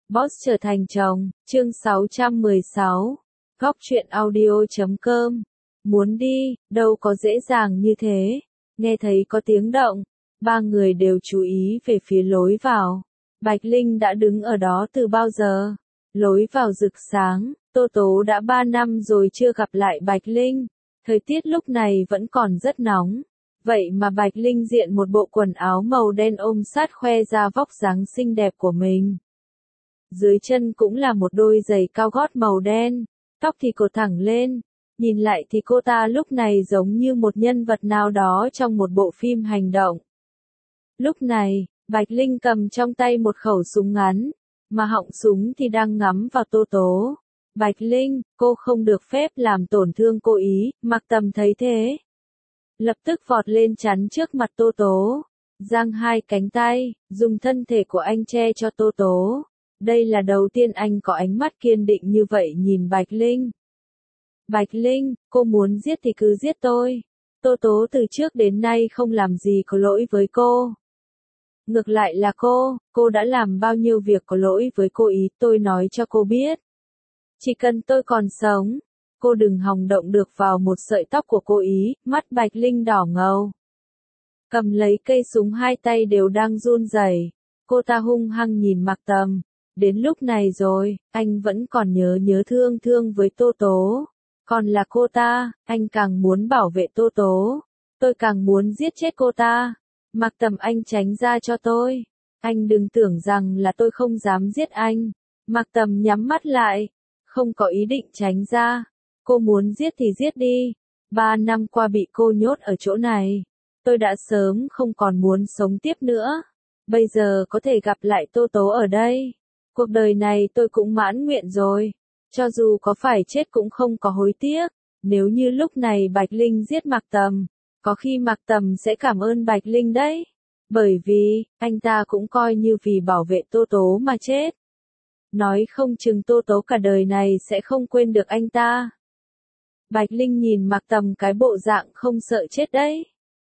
Boss trở thành chồng, chương 616. Góc truyện audio.com. Muốn đi, đâu có dễ dàng như thế. Nghe thấy có tiếng động, ba người đều chú ý về phía lối vào. Bạch Linh đã đứng ở đó từ bao giờ? Lối vào rực sáng, Tô Tố đã 3 năm rồi chưa gặp lại Bạch Linh. Thời tiết lúc này vẫn còn rất nóng. Vậy mà Bạch Linh diện một bộ quần áo màu đen ôm sát khoe ra vóc dáng xinh đẹp của mình. Dưới chân cũng là một đôi giày cao gót màu đen, tóc thì cột thẳng lên. Nhìn lại thì cô ta lúc này giống như một nhân vật nào đó trong một bộ phim hành động. Lúc này, Bạch Linh cầm trong tay một khẩu súng ngắn, mà họng súng thì đang ngắm vào Tô Tố. Bạch Linh, cô không được phép làm tổn thương cô ý, Mạc Tầm thấy thế. Lập tức vọt lên chắn trước mặt Tô Tố, giang hai cánh tay, dùng thân thể của anh che cho Tô Tố. Đây là đầu tiên anh có ánh mắt kiên định như vậy nhìn Bạch Linh. Bạch Linh, cô muốn giết thì cứ giết tôi. Tô Tố từ trước đến nay không làm gì có lỗi với cô. Ngược lại là cô đã làm bao nhiêu việc có lỗi với cô ý, tôi nói cho cô biết. Chỉ cần tôi còn sống, cô đừng hòng động được vào một sợi tóc của cô ý, mắt Bạch Linh đỏ ngầu. Cầm lấy cây súng hai tay đều đang run rẩy, cô ta hung hăng nhìn Mạc Tầm. Đến lúc này rồi, anh vẫn còn nhớ thương với Tô Tố. Còn là cô ta, anh càng muốn bảo vệ Tô Tố. Tôi càng muốn giết chết cô ta. Mạc Tầm, anh tránh ra cho tôi. Anh đừng tưởng rằng là tôi không dám giết anh. Mạc Tầm nhắm mắt lại, không có ý định tránh ra. Cô muốn giết thì giết đi. 3 năm qua bị cô nhốt ở chỗ này, tôi đã sớm không còn muốn sống tiếp nữa. Bây giờ có thể gặp lại Tô Tố ở đây. Cuộc đời này tôi cũng mãn nguyện rồi. Cho dù có phải chết cũng không có hối tiếc. Nếu như lúc này Bạch Linh giết Mạc Tầm, có khi Mạc Tầm sẽ cảm ơn Bạch Linh đấy. Bởi vì, anh ta cũng coi như vì bảo vệ Tô Tố mà chết. Nói không chừng Tô Tố cả đời này sẽ không quên được anh ta. Bạch Linh nhìn Mạc Tầm cái bộ dạng không sợ chết đấy.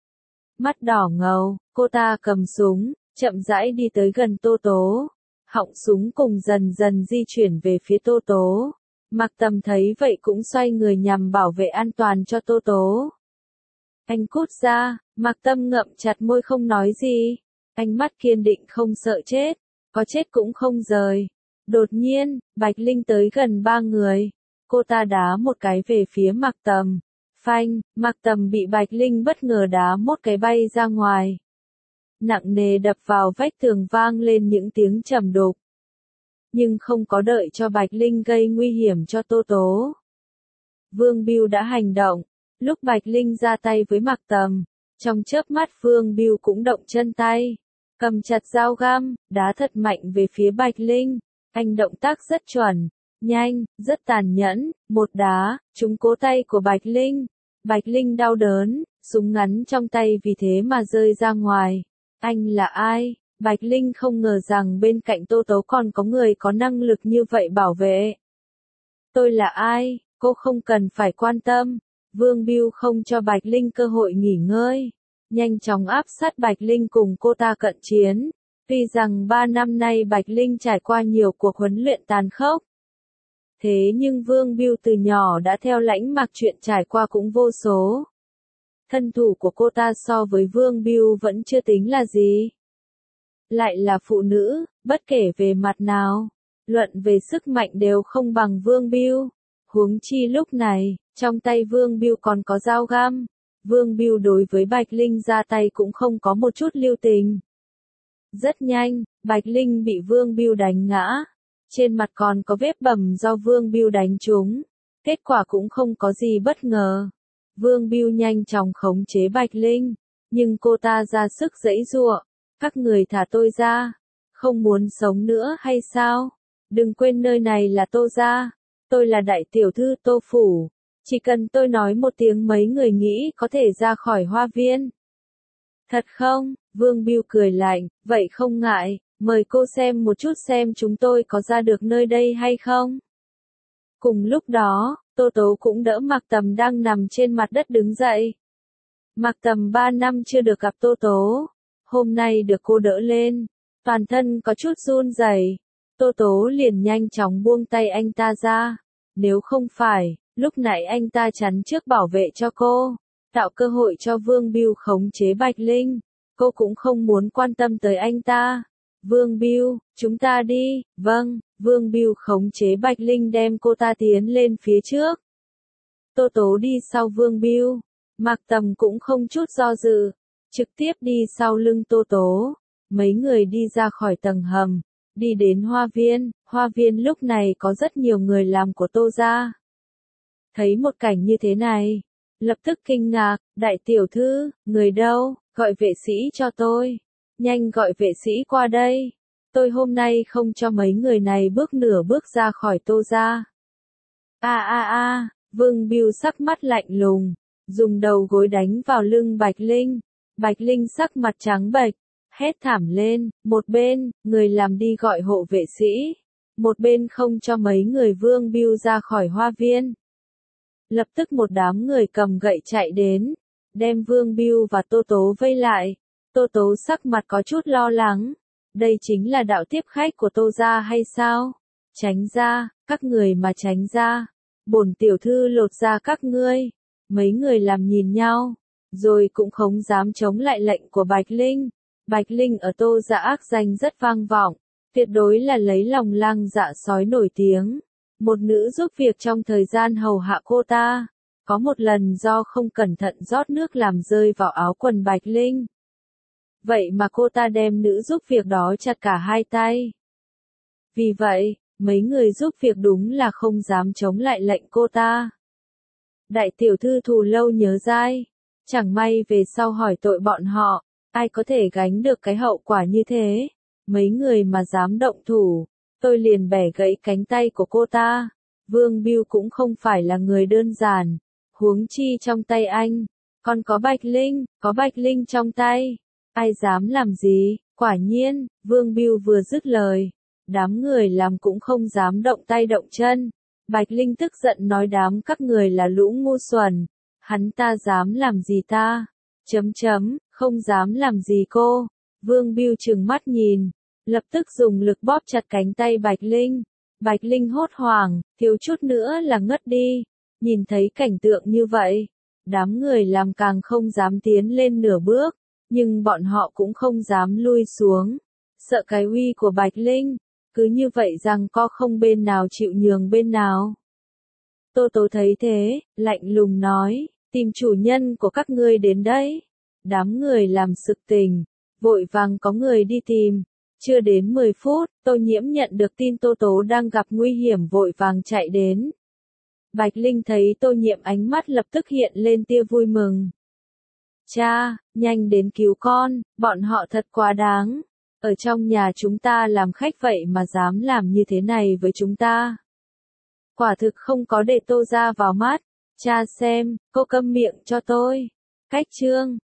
Mắt đỏ ngầu, cô ta cầm súng, chậm rãi đi tới gần Tô Tố. Họng súng cùng dần dần di chuyển về phía Tô Tố. Mạc Tầm thấy vậy cũng xoay người nhằm bảo vệ an toàn cho Tô Tố. Anh cút ra, Mạc Tầm ngậm chặt môi không nói gì. Ánh mắt kiên định không sợ chết, có chết cũng không rời. Đột nhiên, Bạch Linh tới gần ba người. Cô ta đá một cái về phía Mạc Tầm. Phanh, Mạc Tầm bị Bạch Linh bất ngờ đá một cái bay ra ngoài. Nặng nề đập vào vách tường vang lên những tiếng trầm đục. Nhưng không có đợi cho Bạch Linh gây nguy hiểm cho Tô Tố. Vương Bưu đã hành động. Lúc Bạch Linh ra tay với Mạc Tầm, trong chớp mắt Vương Bưu cũng động chân tay. Cầm chặt dao găm, đá thật mạnh về phía Bạch Linh. Anh động tác rất chuẩn, nhanh, rất tàn nhẫn, một đá, trúng cổ tay của Bạch Linh. Bạch Linh đau đớn, súng ngắn trong tay vì thế mà rơi ra ngoài. Anh là ai? Bạch Linh không ngờ rằng bên cạnh Tô Tố còn có người có năng lực như vậy bảo vệ. Tôi là ai? Cô không cần phải quan tâm. Vương Bưu không cho Bạch Linh cơ hội nghỉ ngơi. Nhanh chóng áp sát Bạch Linh cùng cô ta cận chiến. Tuy rằng 3 năm nay Bạch Linh trải qua nhiều cuộc huấn luyện tàn khốc. Thế nhưng Vương Bưu từ nhỏ đã theo lãnh Mạc chuyện trải qua cũng vô số. Thân thủ của cô ta so với Vương Bưu vẫn chưa tính là gì. Lại là phụ nữ, bất kể về mặt nào, luận về sức mạnh đều không bằng Vương Bưu. Huống chi lúc này, trong tay Vương Bưu còn có dao găm. Vương Bưu đối với Bạch Linh ra tay cũng không có một chút lưu tình. Rất nhanh, Bạch Linh bị Vương Bưu đánh ngã. Trên mặt còn có vết bầm do Vương Bưu đánh trúng. Kết quả cũng không có gì bất ngờ. Vương Bưu nhanh chóng khống chế Bạch Linh, nhưng cô ta ra sức giãy giụa. Các người thả tôi ra. Không muốn sống nữa hay sao? Đừng quên nơi này là Tô gia. Tôi là đại tiểu thư Tô phủ. Chỉ cần tôi nói một tiếng mấy người nghĩ có thể ra khỏi hoa viên. Thật không? Vương Bưu cười lạnh, vậy không ngại, mời cô xem một chút xem chúng tôi có ra được nơi đây hay không. Cùng lúc đó, Tô Tố cũng đỡ Mạc Tầm đang nằm trên mặt đất đứng dậy. Mạc Tầm 3 năm chưa được gặp Tô Tố. Hôm nay được cô đỡ lên. Toàn thân có chút run rẩy. Tô Tố liền nhanh chóng buông tay anh ta ra. Nếu không phải, lúc nãy anh ta chắn trước bảo vệ cho cô, tạo cơ hội cho Vương Bưu khống chế Bạch Linh, cô cũng không muốn quan tâm tới anh ta. Vương Bưu, chúng ta đi. Vâng, Vương Bưu khống chế Bạch Linh đem cô ta tiến lên phía trước. Tô Tố đi sau Vương Bưu, Mạc Tầm cũng không chút do dự, trực tiếp đi sau lưng Tô Tố. Mấy người đi ra khỏi tầng hầm, đi đến hoa viên lúc này có rất nhiều người làm của Tô gia. Thấy một cảnh như thế này, lập tức kinh ngạc, đại tiểu thư, người đâu, gọi vệ sĩ cho tôi, nhanh gọi vệ sĩ qua đây, tôi hôm nay không cho mấy người này bước nửa bước ra khỏi Tô gia. Vương Bưu sắc mắt lạnh lùng, dùng đầu gối đánh vào lưng Bạch Linh. Bạch Linh sắc mặt trắng bệch, hét thảm lên, một bên, người làm đi gọi hộ vệ sĩ, một bên không cho mấy người Vương Bưu ra khỏi hoa viên. Lập tức một đám người cầm gậy chạy đến, đem Vương Bưu và Tô Tố vây lại. Tô Tố sắc mặt có chút lo lắng, đây chính là đạo tiếp khách của Tô gia hay sao? Tránh ra, các người mà tránh ra, bổn tiểu thư lột da các ngươi. Mấy người làm nhìn nhau, rồi cũng không dám chống lại lệnh của Bạch Linh. Bạch Linh ở Tô gia ác danh rất vang vọng, tuyệt đối là lấy lòng lang dạ sói nổi tiếng. Một nữ giúp việc trong thời gian hầu hạ cô ta, có một lần do không cẩn thận rót nước làm rơi vào áo quần Bạch Linh. Vậy mà cô ta đem nữ giúp việc đó chặt cả hai tay. Vì vậy, mấy người giúp việc đúng là không dám chống lại lệnh cô ta. Đại tiểu thư thù lâu nhớ dai, chẳng may về sau hỏi tội bọn họ, ai có thể gánh được cái hậu quả như thế? Mấy người mà dám động thủ, tôi liền bẻ gãy cánh tay của cô ta. Vương Bưu cũng không phải là người đơn giản, huống chi trong tay anh, còn có Bạch Linh trong tay, ai dám làm gì? Quả nhiên, Vương Bưu vừa dứt lời, đám người làm cũng không dám động tay động chân. Bạch Linh tức giận nói đám các người là lũ ngu xuẩn, hắn ta dám làm gì ta? Không dám làm gì cô. Vương Bưu trừng mắt nhìn, lập tức dùng lực bóp chặt cánh tay Bạch Linh. Bạch Linh hốt hoảng, thiếu chút nữa là ngất đi. Nhìn thấy cảnh tượng như vậy, đám người làm càng không dám tiến lên nửa bước, nhưng bọn họ cũng không dám lui xuống, sợ cái uy của Bạch Linh. Cứ như vậy rằng co không bên nào chịu nhường bên nào. Tô Tố thấy thế, lạnh lùng nói, tìm chủ nhân của các ngươi đến đây. Đám người làm sực tỉnh, vội vàng có người đi tìm. Chưa đến 10 phút, Tô Nhiễm nhận được tin Tô Tố đang gặp nguy hiểm vội vàng chạy đến. Bạch Linh thấy Tô Nhiễm ánh mắt lập tức hiện lên tia vui mừng. Cha, nhanh đến cứu con, bọn họ thật quá đáng. Ở trong nhà chúng ta làm khách vậy mà dám làm như thế này với chúng ta. Quả thực không có để Tô gia vào mắt. Cha xem, cô câm miệng cho tôi. Cách chương